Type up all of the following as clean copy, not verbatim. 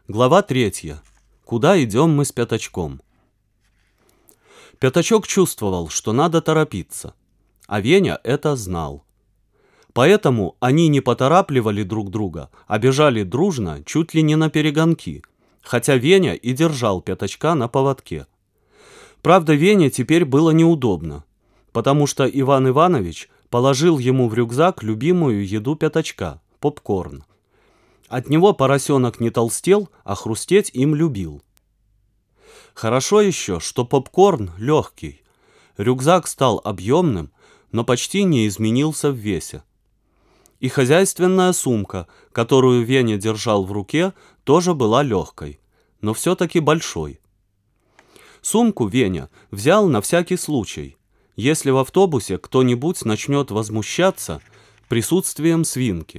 Глава 3. Куда идем мы с Пятачком? Пятачок чувствовал, что надо торопиться, а Веня это знал. Поэтому они не поторапливали друг друга, а бежали дружно, чуть ли не наперегонки, хотя Веня и держал Пятачка на поводке. Правда, Вене теперь было неудобно, потому что Иван Иванович положил ему в рюкзак любимую еду Пятачка – попкорн. От него поросенок не толстел, а хрустеть им любил. Хорошо еще, что попкорн легкий. Рюкзак стал объемным, но почти не изменился в весе. И хозяйственная сумка, которую Веня держал в руке, тоже была легкой, но все-таки большой. Сумку Веня взял на всякий случай, если в автобусе кто-нибудь начнет возмущаться присутствием свинки.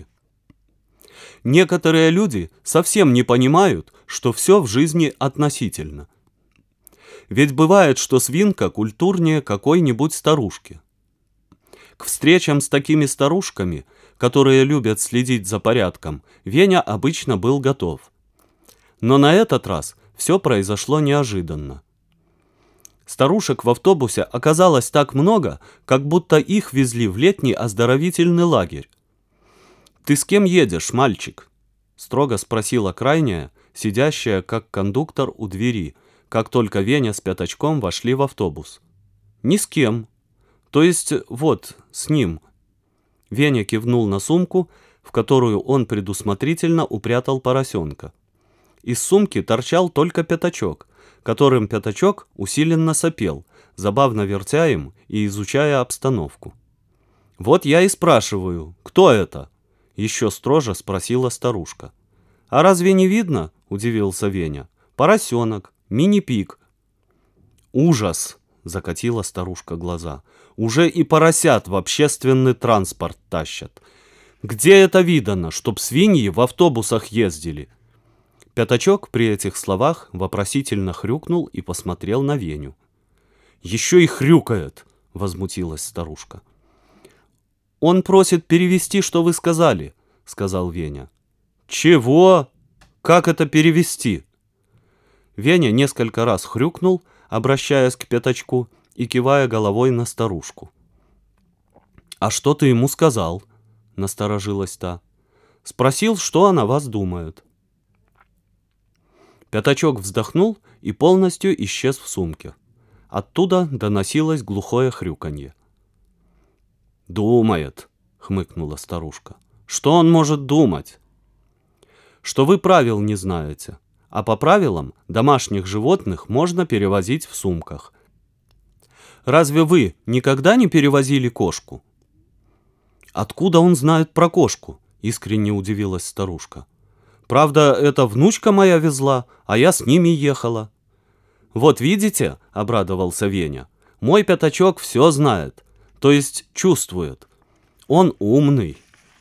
Некоторые люди совсем не понимают, что все в жизни относительно. Ведь бывает, что свинка культурнее какой-нибудь старушки. К встречам с такими старушками, которые любят следить за порядком, Веня обычно был готов. Но на этот раз все произошло неожиданно. Старушек в автобусе оказалось так много, как будто их везли в летний оздоровительный лагерь. «Ты с кем едешь, мальчик?» — строго спросила крайняя, сидящая как кондуктор у двери, как только Веня с Пятачком вошли в автобус. «Ни с кем. То есть вот, с ним». Веня кивнул на сумку, в которую он предусмотрительно упрятал поросенка. Из сумки торчал только Пятачок, которым Пятачок усиленно сопел, забавно вертя им и изучая обстановку. «Вот я и спрашиваю, кто это?» — еще строже спросила старушка. «А разве не видно?» — удивился Веня. «Поросенок, мини-пик». «Ужас!» — закатила старушка глаза. «Уже и поросят в общественный транспорт тащат. Где это видано, чтоб свиньи в автобусах ездили?» Пятачок при этих словах вопросительно хрюкнул и посмотрел на Веню. «Еще и хрюкает!» — возмутилась старушка. «Он просит перевести, что вы сказали», — сказал Веня. «Чего? Как это перевести?» Веня несколько раз хрюкнул, обращаясь к Пятачку и кивая головой на старушку. «А что ты ему сказал?» — насторожилась та. «Спросил, что она вас думает». Пятачок вздохнул и полностью исчез в сумке. Оттуда доносилось глухое хрюканье. «Думает», — хмыкнула старушка. «Что он может думать?» «Что вы правил не знаете, а по правилам домашних животных можно перевозить в сумках. Разве вы никогда не перевозили кошку?» «Откуда он знает про кошку?» — искренне удивилась старушка. «Правда, это внучка моя везла, а я с ними ехала». «Вот видите», — обрадовался Веня, — «мой Пятачок все знает, то есть чувствует. Он умный».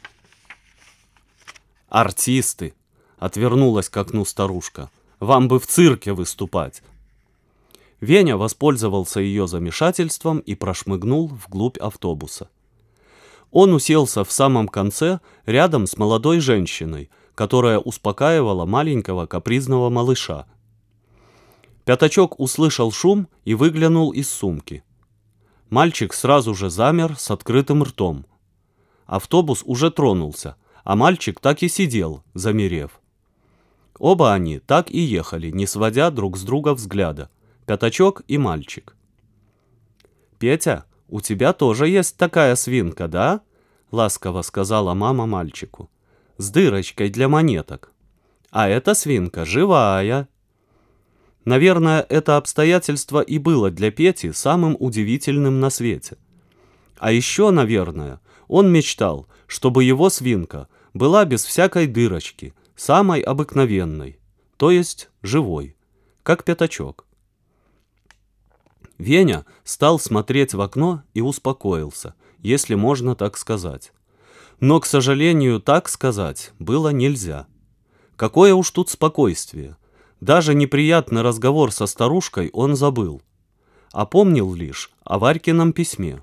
«Артисты», — отвернулась к окну старушка, — «вам бы в цирке выступать». Веня воспользовался ее замешательством и прошмыгнул вглубь автобуса. Он уселся в самом конце, рядом с молодой женщиной, которая успокаивала маленького капризного малыша. Пятачок услышал шум и выглянул из сумки. Мальчик сразу же замер с открытым ртом. Автобус уже тронулся, а мальчик так и сидел, замерев. Оба они так и ехали, не сводя друг с друга взгляда, Пятачок и мальчик. «Петя, у тебя тоже есть такая свинка, да?» — ласково сказала мама мальчику. «С дырочкой для монеток. А эта свинка живая». Наверное, это обстоятельство и было для Пети самым удивительным на свете. А еще, наверное, он мечтал, чтобы его свинка была без всякой дырочки, самой обыкновенной, то есть живой, как Пятачок. Веня стал смотреть в окно и успокоился, если можно так сказать. Но, к сожалению, так сказать было нельзя. Какое уж тут спокойствие. Даже неприятный разговор со старушкой он забыл, а помнил лишь о Варькином письме.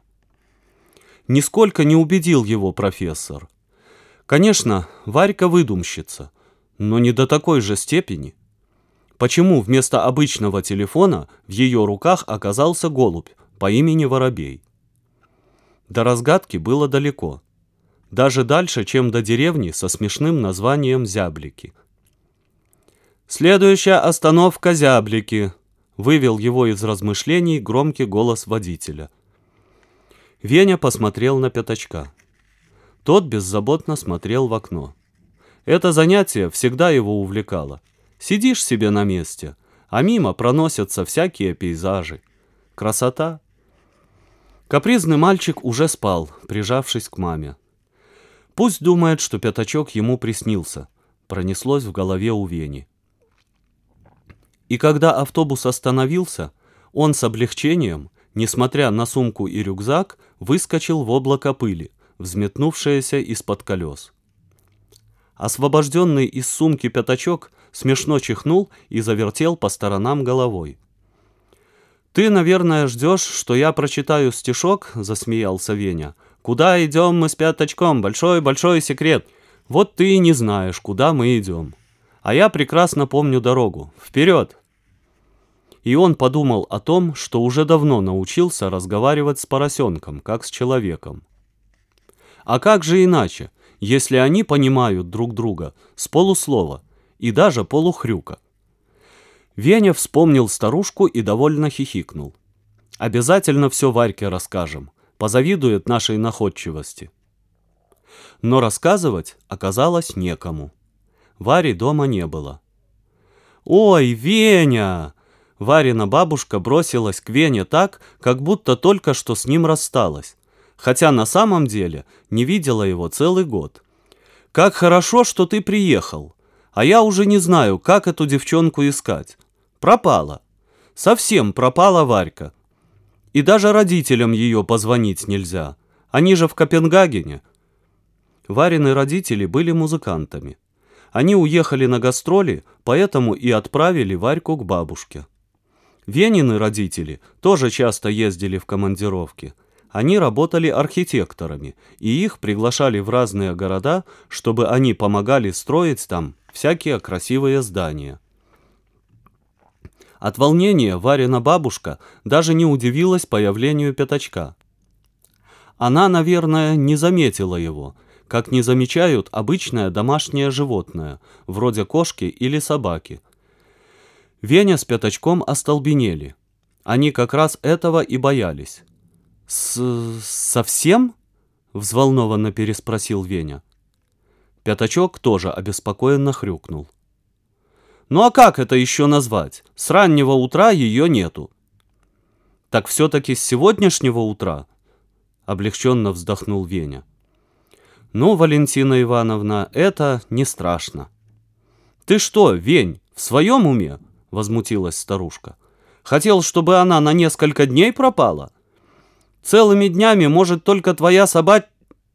Нисколько не убедил его профессор. Конечно, Варька выдумщица, но не до такой же степени. Почему вместо обычного телефона в ее руках оказался голубь по имени Воробей? До разгадки было далеко. Даже дальше, чем до деревни со смешным названием Зяблики. «Следующая остановка Зяблики», — вывел его из размышлений громкий голос водителя. Веня посмотрел на Пятачка. Тот беззаботно смотрел в окно. Это занятие всегда его увлекало. Сидишь себе на месте, а мимо проносятся всякие пейзажи. Красота. Капризный мальчик уже спал, прижавшись к маме. Пусть думает, что Пятачок ему приснился, пронеслось в голове у Вени. И когда автобус остановился, он с облегчением, несмотря на сумку и рюкзак, выскочил в облако пыли, взметнувшееся из-под колес. Освобожденный из сумки Пятачок смешно чихнул и завертел по сторонам головой. «Ты, наверное, ждешь, что я прочитаю стишок?» — засмеялся Веня. «Куда идем мы с Пятачком? Большой-большой секрет. Вот ты и не знаешь, куда мы идем. А я прекрасно помню дорогу. Вперед!» И он подумал о том, что уже давно научился разговаривать с поросенком, как с человеком. А как же иначе, если они понимают друг друга с полуслова и даже полухрюка? Веня вспомнил старушку и довольно хихикнул. «Обязательно все Варьке расскажем, позавидует нашей находчивости». Но рассказывать оказалось некому. Вари дома не было. «Ой, Веня!» Варина бабушка бросилась к Вене так, как будто только что с ним рассталась, хотя на самом деле не видела его целый год. «Как хорошо, что ты приехал, а я уже не знаю, как эту девчонку искать. Пропала. Совсем пропала Варька. И даже родителям ее позвонить нельзя. Они же в Копенгагене». Варины родители были музыкантами. Они уехали на гастроли, поэтому и отправили Варьку к бабушке. Венины родители тоже часто ездили в командировки. Они работали архитекторами, и их приглашали в разные города, чтобы они помогали строить там всякие красивые здания. От волнения Варина бабушка даже не удивилась появлению Пятачка. Она, наверное, не заметила его, как не замечают обычное домашнее животное, вроде кошки или собаки. Веня с Пятачком остолбенели. Они как раз этого и боялись. «Совсем?» — взволнованно переспросил Веня. Пятачок тоже обеспокоенно хрюкнул. «Ну а как это еще назвать? С раннего утра ее нету». «Так все-таки с сегодняшнего утра?» — облегченно вздохнул Веня. «Ну, Валентина Ивановна, это не страшно». «Ты что, Вень, в своем уме?» — возмутилась старушка. «Хотел, чтобы она на несколько дней пропала? Целыми днями может только твоя собака...»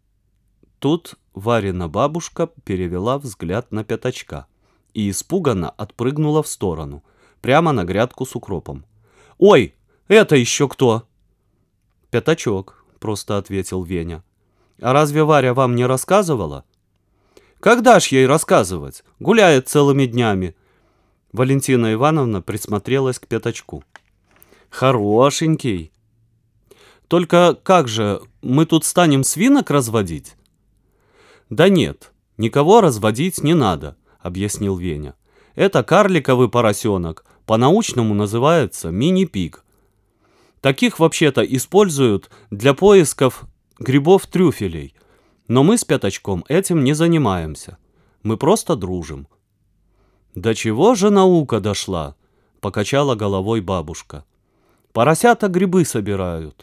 Тут Варина бабушка перевела взгляд на Пятачка и испуганно отпрыгнула в сторону, прямо на грядку с укропом. «Ой, это еще кто?» «Пятачок», — просто ответил Веня. «А разве Варя вам не рассказывала?» «Когда ж ей рассказывать? Гуляет целыми днями». Валентина Ивановна присмотрелась к Пятачку. «Хорошенький. Только как же, мы тут станем свинок разводить?» «Да нет, никого разводить не надо», — объяснил Веня. «Это карликовый поросенок, по-научному называется мини-пиг. Таких вообще-то используют для поисков грибов-трюфелей, но мы с Пятачком этим не занимаемся. Мы просто дружим». «До чего же наука дошла?» — покачала головой бабушка. «Поросята грибы собирают».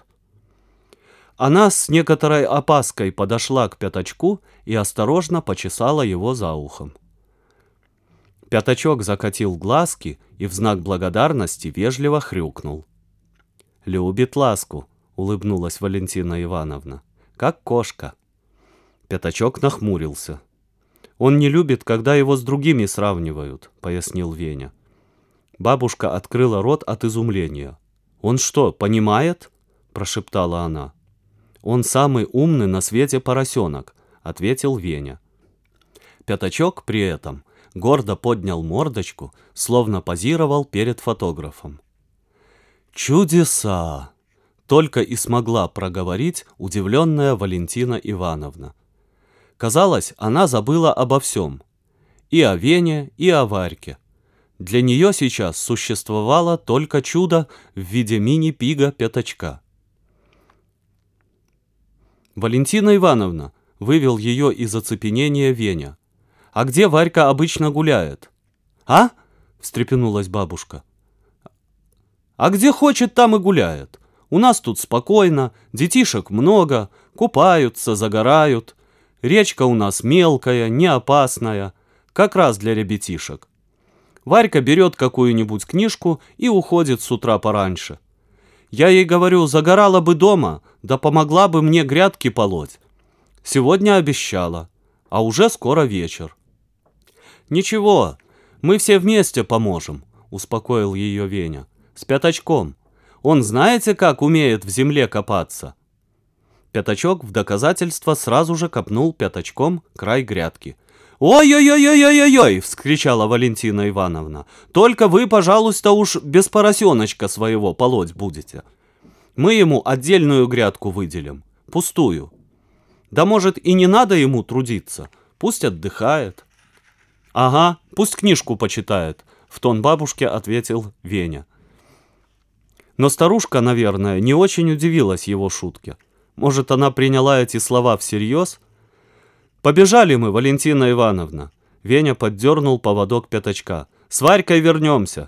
Она с некоторой опаской подошла к Пятачку и осторожно почесала его за ухом. Пятачок закатил глазки и в знак благодарности вежливо хрюкнул. «Любит ласку», — улыбнулась Валентина Ивановна, — «как кошка». Пятачок нахмурился. «Он не любит, когда его с другими сравнивают», — пояснил Веня. Бабушка открыла рот от изумления. «Он что, понимает?» — прошептала она. «Он самый умный на свете поросенок», — ответил Веня. Пятачок при этом гордо поднял мордочку, словно позировал перед фотографом. «Чудеса!» — только и смогла проговорить удивленная Валентина Ивановна. Казалось, она забыла обо всем. И о Вене, и о Варьке. Для нее сейчас существовало только чудо в виде мини-пига Пятачка. «Валентина Ивановна», — вывел ее из оцепенения Веня, — «а где Варька обычно гуляет?» «А?» — встрепенулась бабушка. «А где хочет, там и гуляет. У нас тут спокойно, детишек много, купаются, загорают. Речка у нас мелкая, не опасная, как раз для ребятишек. Варька берет какую-нибудь книжку и уходит с утра пораньше. Я ей говорю, загорала бы дома, да помогла бы мне грядки полоть. Сегодня обещала, а уже скоро вечер». «Ничего, мы все вместе поможем», — успокоил ее Веня. «С Пятачком. Он знаете, как умеет в земле копаться?» Пятачок в доказательство сразу же копнул пятачком край грядки. «Ой-ой-ой-ой-ой-ой!» — вскричала Валентина Ивановна. «Только вы, пожалуйста, уж без поросеночка своего полоть будете. Мы ему отдельную грядку выделим, пустую. Да, может, и не надо ему трудиться, пусть отдыхает». «Ага, пусть книжку почитает», — в тон бабушке ответил Веня. Но старушка, наверное, не очень удивилась его шутке. Может, она приняла эти слова всерьез? «Побежали мы, Валентина Ивановна!» Веня поддернул поводок Пятачка. «С Варькой вернемся!»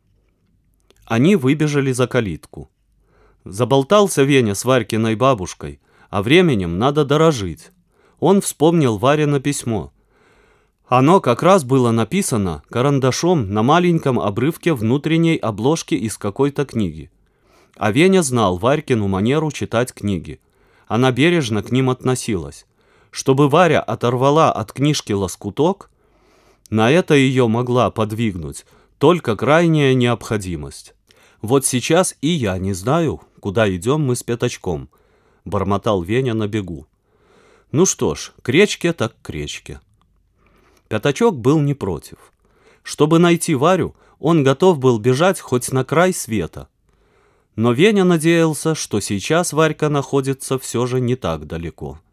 Они выбежали за калитку. Заболтался Веня с Варькиной бабушкой, а временем надо дорожить. Он вспомнил Варино письмо. Оно как раз было написано карандашом на маленьком обрывке внутренней обложки из какой-то книги. А Веня знал Варькину манеру читать книги. Она бережно к ним относилась. Чтобы Варя оторвала от книжки лоскуток, на это ее могла подвигнуть только крайняя необходимость. «Вот сейчас и я не знаю, куда идем мы с Пятачком», — бормотал Веня на бегу. «Ну что ж, к речке так к речке». Пятачок был не против. Чтобы найти Варю, он готов был бежать хоть на край света. Но Веня надеялся, что сейчас Варька находится все же не так далеко.